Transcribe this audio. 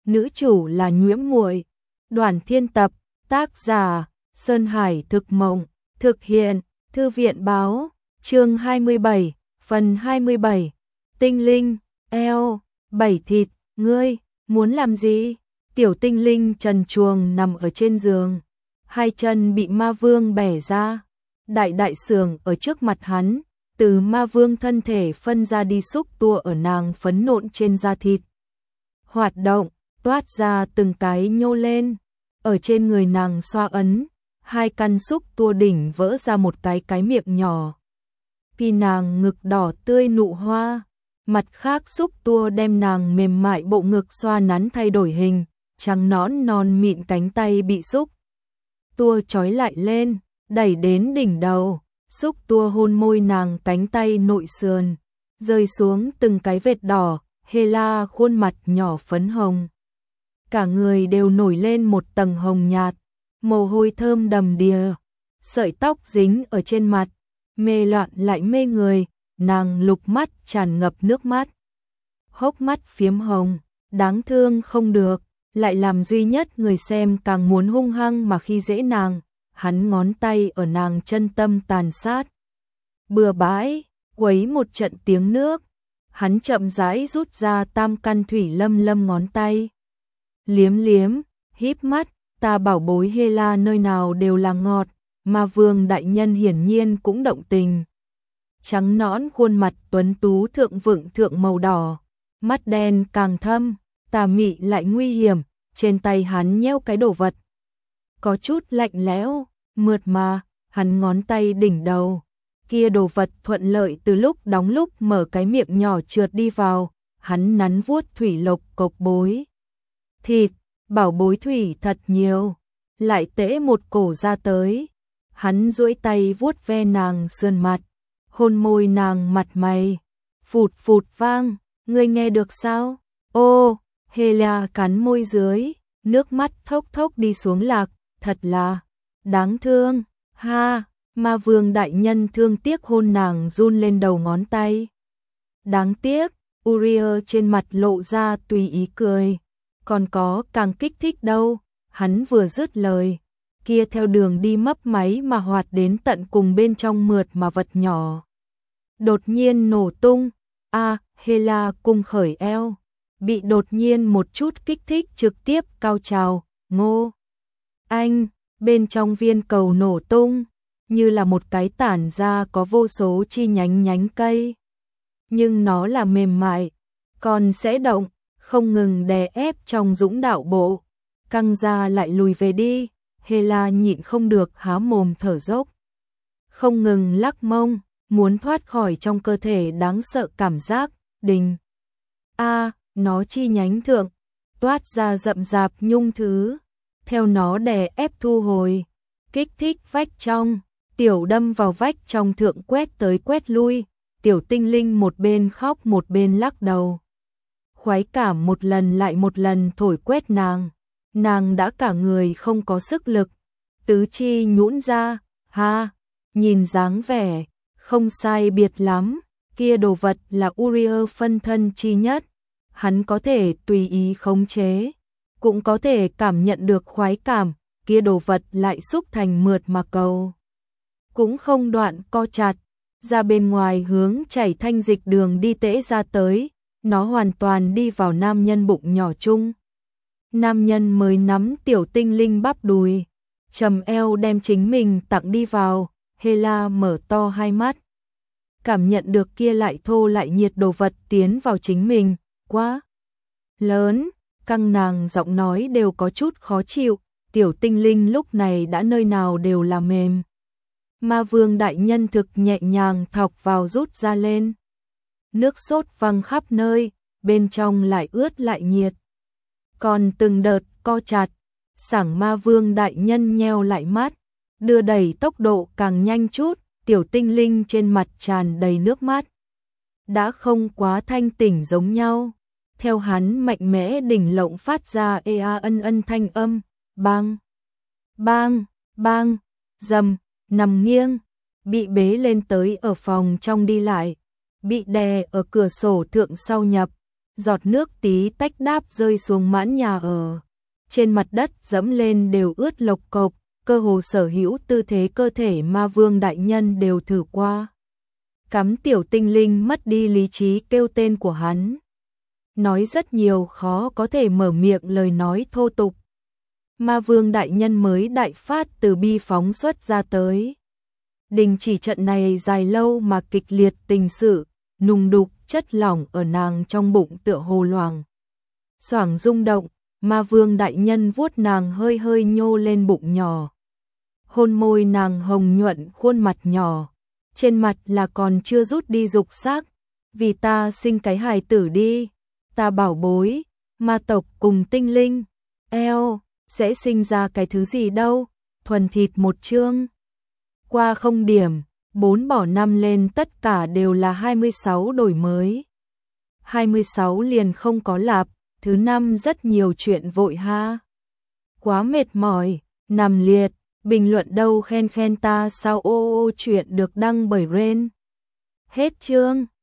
nữ chủ là Nhiễm Muội. Đoàn Thiên tập, tác giả Sơn Hải Thực Mộng, thực hiện Thư viện Báo, chương 27, phần 27. Tinh linh, eo, bảy thịt, ngươi muốn làm gì? Tiểu tinh linh trần truồng nằm ở trên giường, hai chân bị ma vương bẻ ra. Đại xưởng ở trước mặt hắn, từ ma vương thân thể phân ra đi xúc tua ở nàng phấn nộn trên da thịt. Hoạt động, toát ra từng cái nhô lên, ở trên người nàng xoa ấn, hai căn xúc tua đỉnh vỡ ra một cái miệng nhỏ. Khi nàng ngực đỏ tươi nụ hoa, mặt khác xúc tua đem nàng mềm mại bộ ngực xoa nắn thay đổi hình, trắng nõn non mịn cánh tay bị xúc tua trói lại lên, đẩy đến đỉnh đầu, xúc tua hôn môi nàng cánh tay nội sườn, rơi xuống từng cái vệt đỏ, Hela khuôn mặt nhỏ phấn hồng. Cả người đều nổi lên một tầng hồng nhạt, mồ hôi thơm đầm đìa, sợi tóc dính ở trên mặt, mê loạn lại mê người, nàng lục mắt tràn ngập nước mắt. Hốc mắt phiếm hồng, đáng thương không được, lại làm duy nhất người xem càng muốn hung hăng mà khi dễ nàng, hắn ngón tay ở nàng chân tâm tàn sát. Bừa bãi, quấy một trận tiếng nước, hắn chậm rãi rút ra tam căn thủy lâm ngón tay. Liếm, híp mắt, ta bảo bối Hela nơi nào đều là ngọt, mà vương đại nhân hiển nhiên cũng động tình. Trắng nõn khuôn mặt tuấn tú thượng vựng thượng màu đỏ, mắt đen càng thâm, tà mị lại nguy hiểm, trên tay hắn nheo cái đồ vật. Có chút lạnh lẽo, mượt mà, hắn ngón tay đỉnh đầu. Kia đồ vật thuận lợi từ lúc đóng lúc mở cái miệng nhỏ trượt đi vào, hắn nắn vuốt thủy lộc cộc bối. Thịt, bảo bối thủy thật nhiều, lại tễ một cổ ra tới. Hắn duỗi tay vuốt ve nàng sườn mặt, hôn môi nàng mặt mày. Phụt vang, ngươi nghe được sao? Ô, Hela cắn môi dưới, nước mắt thốc đi xuống lạc, thật là đáng thương. Ha, ma vương đại nhân thương tiếc hôn nàng run lên đầu ngón tay. Đáng tiếc, Uriel trên mặt lộ ra tùy ý cười. Còn có càng kích thích đâu, hắn vừa dứt lời, kia theo đường đi mấp máy mà hoạt đến tận cùng bên trong mượt mà vật nhỏ. Đột nhiên nổ tung, Hela cung khởi eo, bị đột nhiên một chút kích thích trực tiếp cao trào, ngô. Anh, bên trong viên cầu nổ tung, như là một cái tản ra có vô số chi nhánh cây. Nhưng nó là mềm mại, còn sẽ động, không ngừng đè ép trong dũng đạo bộ, căng ra lại lùi về đi. Hela nhịn không được há mồm thở dốc, không ngừng lắc mông, muốn thoát khỏi trong cơ thể đáng sợ cảm giác đình. Nó chi nhánh thượng, toát ra rậm rạp nhung thứ, theo nó đè ép thu hồi, kích thích vách trong, tiểu đâm vào vách trong thượng quét tới quét lui, tiểu tinh linh một bên khóc một bên lắc đầu. Khoái cảm một lần lại một lần thổi quét nàng đã cả người không có sức lực, tứ chi nhũn ra, nhìn dáng vẻ, không sai biệt lắm, kia đồ vật là Uriel phân thân chi nhất, hắn có thể tùy ý khống chế, cũng có thể cảm nhận được khoái cảm, kia đồ vật lại xúc thành mượt mà cầu. Cũng không đoạn co chặt, ra bên ngoài hướng chảy thanh dịch đường đi tễ ra tới, nó hoàn toàn đi vào nam nhân bụng nhỏ chung. Nam nhân mới nắm tiểu tinh linh bắp đùi, trầm eo đem chính mình tặng đi vào, Hela mở to hai mắt. Cảm nhận được kia lại thô lại nhiệt đồ vật tiến vào chính mình, quá lớn, căng nàng giọng nói đều có chút khó chịu, tiểu tinh linh lúc này đã nơi nào đều là mềm. Ma vương đại nhân thực nhẹ nhàng thọc vào rút ra lên. Nước sốt văng khắp nơi, bên trong lại ướt lại nhiệt. Còn từng đợt co chặt, sảng ma vương đại nhân nheo lại mắt, đưa đẩy tốc độ càng nhanh chút, tiểu tinh linh trên mặt tràn đầy nước mắt. Đã không quá thanh tỉnh giống nhau, theo hắn mạnh mẽ đỉnh lộng phát ra ân thanh âm, bang, dầm, nằm nghiêng, bị bế lên tới ở phòng trong đi lại, bị đè ở cửa sổ thượng sau nhập, giọt nước tí tách đáp rơi xuống mãn nhà ở. Trên mặt đất dẫm lên đều ướt lộc cộc, cơ hồ sở hữu tư thế cơ thể ma vương đại nhân đều thử qua. Cắm tiểu tinh linh mất đi lý trí kêu tên của hắn. Nói rất nhiều khó có thể mở miệng lời nói thô tục. Ma vương đại nhân mới đại phát từ bi phóng xuất ra tới. Đình chỉ trận này dài lâu mà kịch liệt tình sự, nùng đục chất lỏng ở nàng trong bụng tựa hồ loảng xoảng rung động, ma vương đại nhân vuốt nàng hơi hơi nhô lên bụng nhỏ. Hôn môi nàng hồng nhuận khuôn mặt nhỏ, trên mặt là còn chưa rút đi dục sắc, vì ta sinh cái hài tử đi, ta bảo bối, ma tộc cùng tinh linh, eo, sẽ sinh ra cái thứ gì đâu, thuần thịt một chương. Qua không điểm, 4 bỏ 5 lên tất cả đều là 26 đổi mới. 26 liền không có lạp, thứ 5 rất nhiều chuyện vội ha. Quá mệt mỏi, nằm liệt, bình luận đâu khen ta sao ô ô chuyện được đăng bởi Ren. Hết chương.